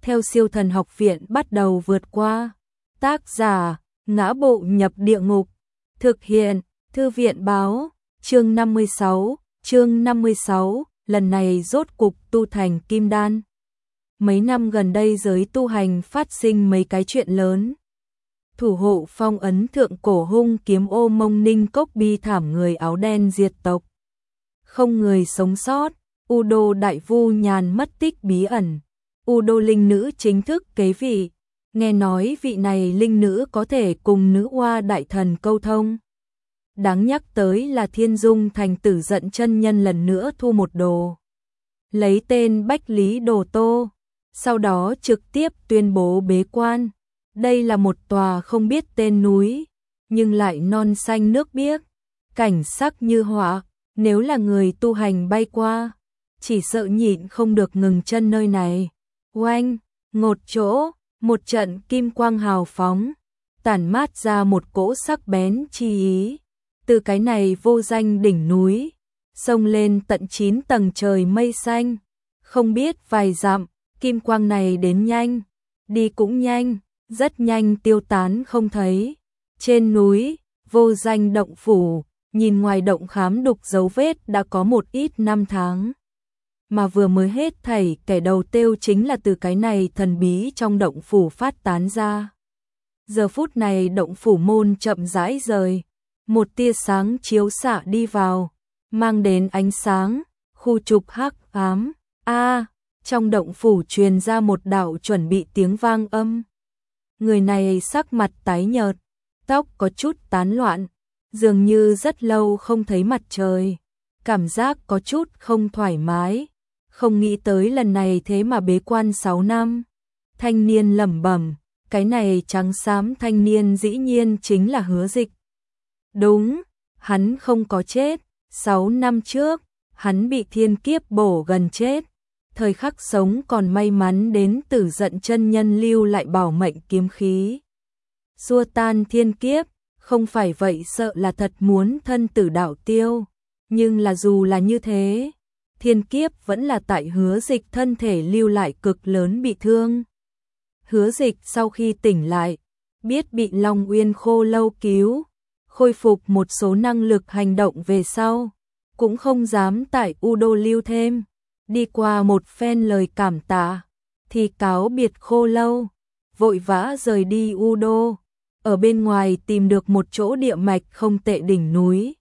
theo Siêu Thần Học Viện bắt đầu vượt qua. Tác giả: Ngã Bộ Nhập Địa Ngục. Thực hiện: Thư viện báo. Chương 56, lần này rốt cục tu thành kim đan. Mấy năm gần đây giới tu hành phát sinh mấy cái chuyện lớn. Thủ hộ phong ấn thượng cổ hung kiếm ô Mông Ninh Cốc bi thảm người áo đen diệt tộc. Không người sống sót, U Đô Đại Vu Nhàn mất tích bí ẩn. U Đô linh nữ chính thức kế vị. Nghe nói vị này linh nữ có thể cùng nữ oa đại thần câu thông. Đáng nhắc tới là Thiên Dung Thành Tử Giận chân nhân lần nữa thu một đồ. Lấy tên Bách Lý Đồ Tô. Sau đó trực tiếp tuyên bố bế quan. Đây là một tòa không biết tên núi, nhưng lại non xanh nước biếc, cảnh sắc như họa. Nếu là người tu hành bay qua, chỉ sợ nhịn không được ngừng chân nơi này. Oanh, ngột chỗ, một trận kim quang hào phóng, tản mát ra một cỗ sắc bén chi ý. Từ cái này vô danh đỉnh núi, xông lên tận 9 tầng trời mây xanh. Không biết vài dặm, kim quang này đến nhanh, đi cũng nhanh, rất nhanh tiêu tán không thấy. Trên núi, vô danh động phủ, nhìn ngoài động khám đục dấu vết đã có một ít năm tháng. Mà vừa mới hết thảy kẻ đầu tiêu chính là từ cái này thần bí trong động phủ phát tán ra. Giờ phút này động phủ môn chậm rãi rời, một tia sáng chiếu xạ đi vào, mang đến ánh sáng, khu trục hắc ám. Trong động phủ truyền ra một đạo chuẩn bị tiếng vang âm. Người này sắc mặt tái nhợt, tóc có chút tán loạn, dường như rất lâu không thấy mặt trời, cảm giác có chút không thoải mái, không nghĩ tới lần này thế mà bế quan 6 năm. Thanh niên lẩm bẩm, cái này trắng xám thanh niên dĩ nhiên chính là Hứa Dịch. Đúng, hắn không có chết, 6 năm trước, hắn bị thiên kiếp bổ gần chết. Thời khắc sống còn may mắn đến Tử Giận chân nhân lưu lại bảo mệnh kiếm khí, xua tan thiên kiếp, không phải vậy sợ là thật muốn thân tử đạo tiêu. Nhưng là dù là như thế, thiên kiếp vẫn là tại Hứa Dịch thân thể lưu lại cực lớn bị thương. Hứa Dịch sau khi tỉnh lại, biết bị Long Uyên Khô Lâu cứu, khôi phục một số năng lực hành động về sau, cũng không dám tại U Đô lưu thêm. Đi qua một phen lời cảm tạ, thì cáo biệt Khô Lâu, vội vã rời đi U Đô. Ở bên ngoài tìm được một chỗ địa mạch không tệ đỉnh núi,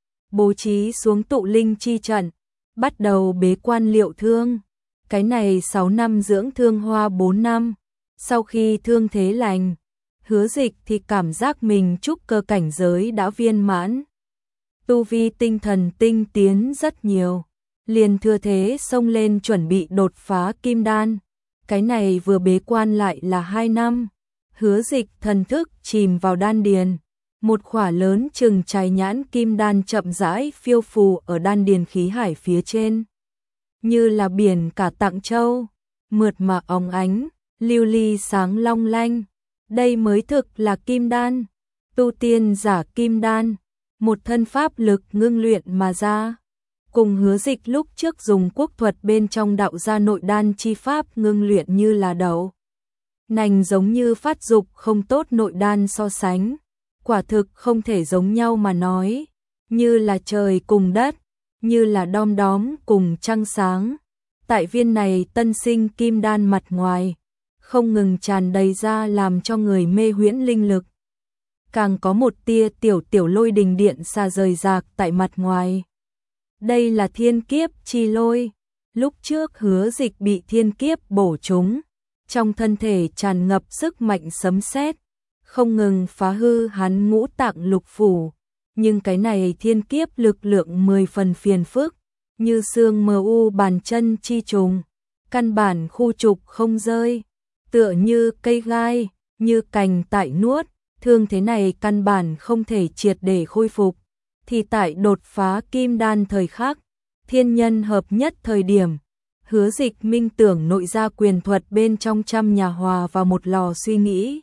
bố trí xuống tụ linh chi trận, bắt đầu bế quan liệu thương. Cái này 6 năm dưỡng thương hoa 4 năm, sau khi thương thế lành, Hứa Dịch thì cảm giác mình trúc cơ cảnh giới đã viên mãn, tu vi tinh thần tinh tiến rất nhiều, liền thừa thế xông lên chuẩn bị đột phá kim đan. Cái này vừa bế quan lại là 2 năm. Hứa Dịch thần thức chìm vào đan điền, một khỏa lớn chừng trái nhãn kim đan chậm rãi phiêu phù ở đan điền khí hải phía trên, như là biển cả tặng châu, mượt mà óng ánh, lưu ly sáng long lanh. Đây mới thực là kim đan, tu tiên giả kim đan, một thân pháp lực ngưng luyện mà ra. Cùng Hứa Dịch lúc trước dùng quốc thuật bên trong đạo gia nội đan chi pháp ngưng luyện như là đậu nành giống như phát dục không tốt nội đan so sánh, quả thực không thể giống nhau mà nói, như là trời cùng đất, như là đom đóm cùng trăng sáng. Tại viên này tân sinh kim đan mặt ngoài, không ngừng tràn đầy ra làm cho người mê huyễn linh lực. Càng có một tia tiểu lôi đình điện xa rời rạc tại mặt ngoài. Đây là thiên kiếp chi lôi. Lúc trước Hứa Dịch bị thiên kiếp bổ trúng, trong thân thể tràn ngập sức mạnh sấm sét, không ngừng phá hư hắn ngũ tạng lục phủ. Nhưng cái này thiên kiếp lực lượng 10 phần phiền phức, như xương mờ u bàn chân chi trùng, căn bản khu trục không rơi, tựa như cây gai, như cành tại nuốt, thương thế này căn bản không thể triệt để khôi phục. Thì tại đột phá kim đan thời khắc, thiên nhân hợp nhất thời điểm, Hứa Dịch minh tưởng nội gia quyền thuật bên trong trăm nhà hòa vào một lò suy nghĩ.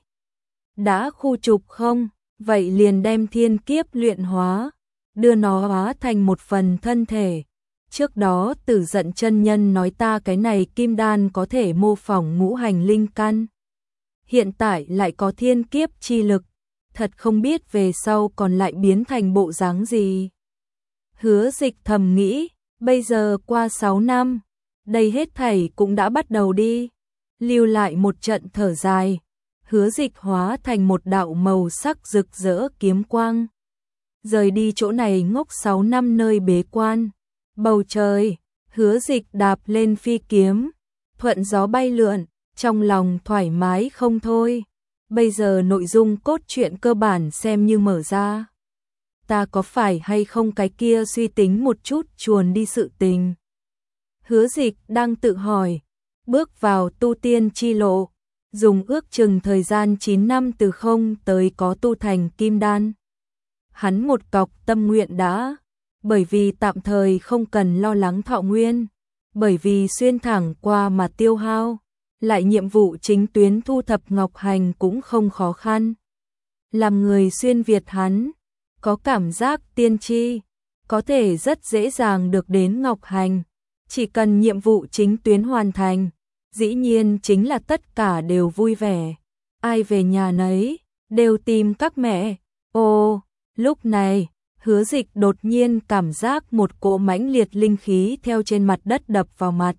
Đã khu trục không, vậy liền đem thiên kiếp luyện hóa, đưa nó hóa thành một phần thân thể, Trước đó Tử Giận chân nhân nói ta cái này kim đan có thể mô phỏng ngũ hành linh căn. Hiện tại lại có thiên kiếp chi lực, thật không biết về sau còn lại biến thành bộ dáng gì. Hứa Dịch thầm nghĩ, bây giờ qua 6 năm, đây hết thảy cũng đã bắt đầu đi. Lưu lại một trận thở dài, Hứa Dịch hóa thành một đạo màu sắc rực rỡ kiếm quang. Rời đi chỗ này ngốc 6 năm nơi bế quan. Bầu trời, Hứa Dịch đạp lên phi kiếm, thuận gió bay lượn, trong lòng thoải mái không thôi. Bây giờ nội dung cốt truyện cơ bản xem như mở ra. Ta có phải hay không cái kia suy tính một chút chuồn đi sự tình. Hứa Dịch đang tự hỏi, bước vào tu tiên chi lộ, dùng ước chừng thời gian 9 năm từ không tới có tu thành kim đan. Hắn một cọc tâm nguyện đã, bởi vì tạm thời không cần lo lắng thọ nguyên, bởi vì xuyên thẳng qua mà tiêu hao, lại nhiệm vụ chính tuyến thu thập ngọc hành cũng không khó khăn. Làm người xuyên Việt hắn, có cảm giác tiên tri, có thể rất dễ dàng được đến ngọc hành, chỉ cần nhiệm vụ chính tuyến hoàn thành, dĩ nhiên chính là tất cả đều vui vẻ. Ai về nhà nấy, đều tìm các mẹ. Ồ, lúc này, Hứa Dịch đột nhiên cảm giác một cỗ mãnh liệt linh khí theo trên mặt đất đập vào mặt.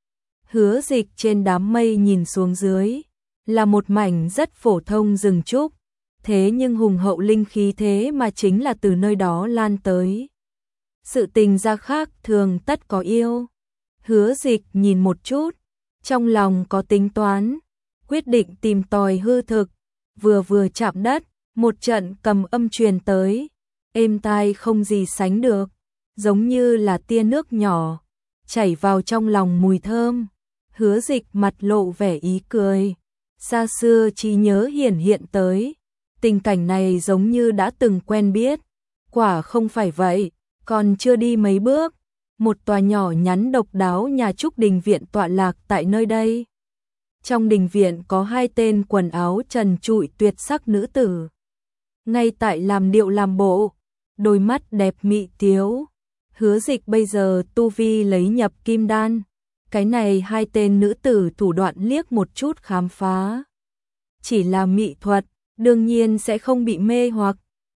Hứa Dịch trên đám mây nhìn xuống dưới, là một mảnh rất phổ thông rừng trúc, thế nhưng hùng hậu linh khí thế mà chính là từ nơi đó lan tới. Sự tình ra khác thường tất có yêu. Hứa Dịch nhìn một chút, trong lòng có tính toán, quyết định tìm tòi hư thực, vừa chạm đất, một trận cầm âm truyền tới, êm tai không gì sánh được, giống như là tia nước nhỏ, chảy vào trong lòng mùi thơm. Hứa Dịch mặt lộ vẻ ý cười, xa xưa trí nhớ hiện tới, tình cảnh này giống như đã từng quen biết, quả không phải vậy, còn chưa đi mấy bước, một tòa nhỏ nhắn độc đáo nhà trúc đình viện tọa lạc tại nơi đây. Trong đình viện có 2 tên quần áo trần trụi tuyệt sắc nữ tử, ngay tại làm điệu làm bộ, đôi mắt đẹp mị tiếu. Hứa Dịch bây giờ tu vi lấy nhập kim đan, cái này 2 tên nữ tử thủ đoạn liếc một chút khám phá. Chỉ là mỹ thuật, đương nhiên sẽ không bị mê hoặc.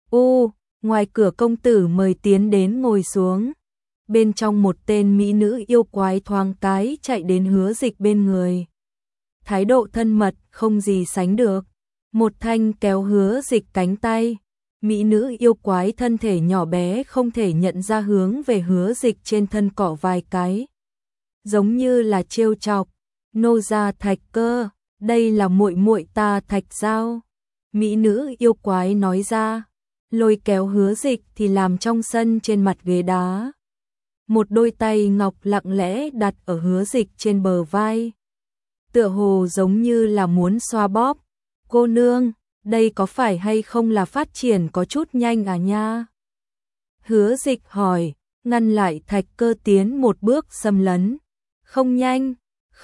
Ngoài cửa công tử mời tiến đến ngồi xuống. Bên trong một tên mỹ nữ yêu quái thoáng cái chạy đến Hứa Dịch bên người. Thái độ thân mật không gì sánh được. Một thanh kéo Hứa Dịch cánh tay. Mỹ nữ yêu quái thân thể nhỏ bé không thể nhận ra hướng về Hứa Dịch trên thân cỏ vài cái. Giống như là trêu chọc. Nô gia Thạch Cơ, đây là muội muội ta Thạch Giao. Mỹ nữ yêu quái nói ra, lôi kéo Hứa Dịch thì làm trong sân trên mặt ghế đá. Một đôi tay ngọc lặng lẽ đặt ở Hứa Dịch trên bờ vai. Tựa hồ giống như là muốn xoa bóp. Cô nương, đây có phải hay không là phát triển có chút nhanh à nha? Hứa Dịch hỏi, ngăn lại Thạch Cơ tiến một bước xâm lấn. Không nhanh,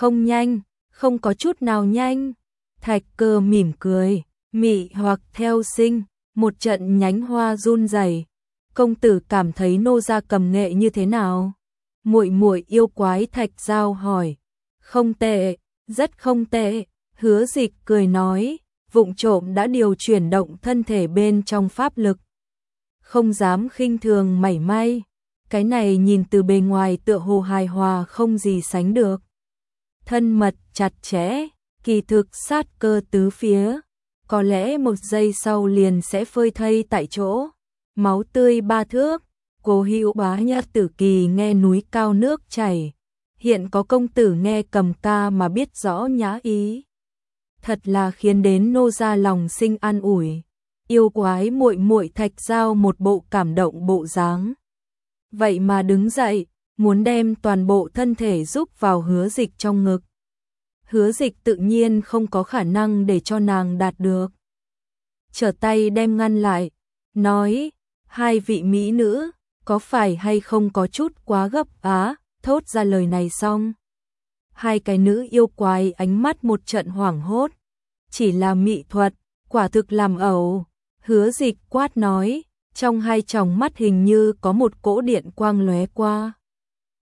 không có chút nào nhanh. Thạch Cơ mỉm cười, mị hoặc theo sinh, một trận nhánh hoa run rẩy. Công tử cảm thấy nô gia cầm nghệ như thế nào? Muội muội yêu quái Thạch Giao hỏi. Không tệ, rất không tệ. Hứa Dịch cười nói, vụng trộm đã điều chuyển động thân thể bên trong pháp lực. Không dám khinh thường mảy may. Cái này nhìn từ bề ngoài tựa hồ hài hòa không gì sánh được. Thân mật chặt chẽ, kỳ thực sát cơ tứ phía. Có lẽ một giây sau liền sẽ phơi thây tại chỗ. Máu tươi 3 thước, Cố Hữu Bá Nhã Tử Kỳ nghe núi cao nước chảy. Hiện có công tử nghe cầm ca mà biết rõ nhã ý. Thật là khiến đến nô gia lòng sinh an ủi. Yêu quái muội muội Thạch Giao một bộ cảm động bộ dáng. Vậy mà đứng dậy, muốn đem toàn bộ thân thể giúp vào Hứa Dịch trong ngực. Hứa Dịch tự nhiên không có khả năng để cho nàng đạt được. Trở tay đem ngăn lại, nói, 2 vị mỹ nữ, có phải hay không có chút quá gấp á? Thốt ra lời này xong, 2 cái nữ yêu quái ánh mắt một trận hoảng hốt. Chỉ là mỹ thuật, quả thực làm ẩu. Hứa Dịch quát nói, trong 2 tròng mắt hình như có một cỗ điện quang lóe qua.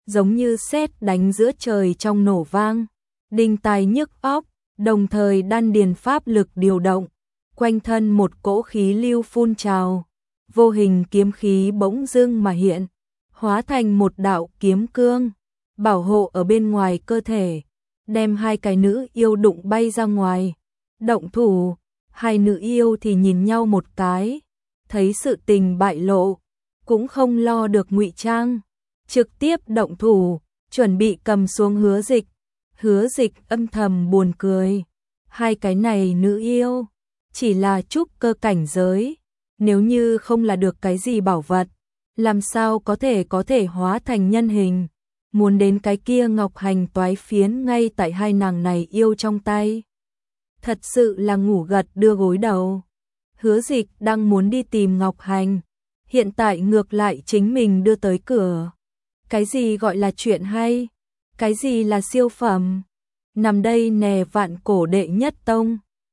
giống như sét đánh giữa trời trong nổ vang, đinh tai nhức óc, đồng thời đan điền pháp lực điều động, quanh thân một cỗ khí lưu phun trào, vô hình kiếm khí bỗng dưng mà hiện, hóa thành một đạo kiếm cương, bảo hộ ở bên ngoài cơ thể, đem hai cái nữ yêu đụng bay ra ngoài. Động thủ, hai nữ yêu thì nhìn nhau một cái, thấy sự tình bại lộ, cũng không lo được ngụy trang, trực tiếp động thủ, chuẩn bị cầm xuống Hứa Dịch. Hứa Dịch âm thầm buồn cười, hai cái này nữ yêu, chỉ là trúc cơ cảnh giới, nếu như không là được cái gì bảo vật, làm sao có thể hóa thành nhân hình, muốn đến cái kia ngọc hành toái phiến ngay tại hai nàng này yêu trong tay. Thật sự là ngủ gật đưa gối đầu. Hứa Dịch đang muốn đi tìm ngọc hành, hiện tại ngược lại chính mình đưa tới cửa. Cái gì gọi là chuyện hay? Cái gì là siêu phẩm? Nằm đây nè, vạn cổ đệ nhất tông,